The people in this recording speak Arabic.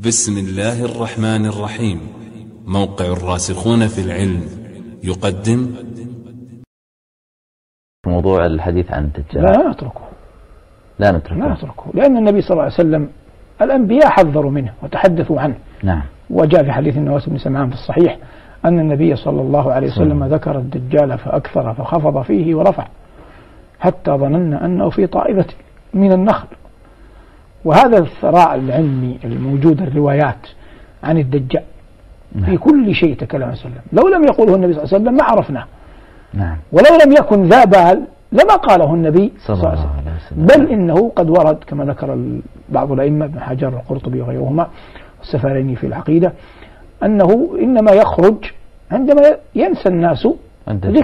بسم الله الرحمن الرحيم. موقع الراسخون في العلم يقدم موضوع الحديث عن الدجال. لا نتركه لأن النبي صلى الله عليه وسلم الأنبياء حذروا منه وتحدثوا عنه. نعم. وجاء في حديث النواس بن سمعان في الصحيح أن النبي صلى الله عليه وسلم ذكر الدجال فأكثر فخفض فيه ورفع حتى ظننا أنه في طائفة من النخل. وهذا الثراء العلمي الموجود الروايات عن الدجال في كل شيء تكلم عن وسلم، لو لم يقوله النبي صلى الله عليه وسلم ما عرفناه. نعم. ولو لم يكن ذا بال لما قاله النبي صلى الله عليه وسلم. بل إنه قد ورد كما ذكر بعض الأئمة ابن حجر القرطبي وغيرهما والسفاريني في العقيدة أنه إنما يخرج عندما ينسى الناس ذكر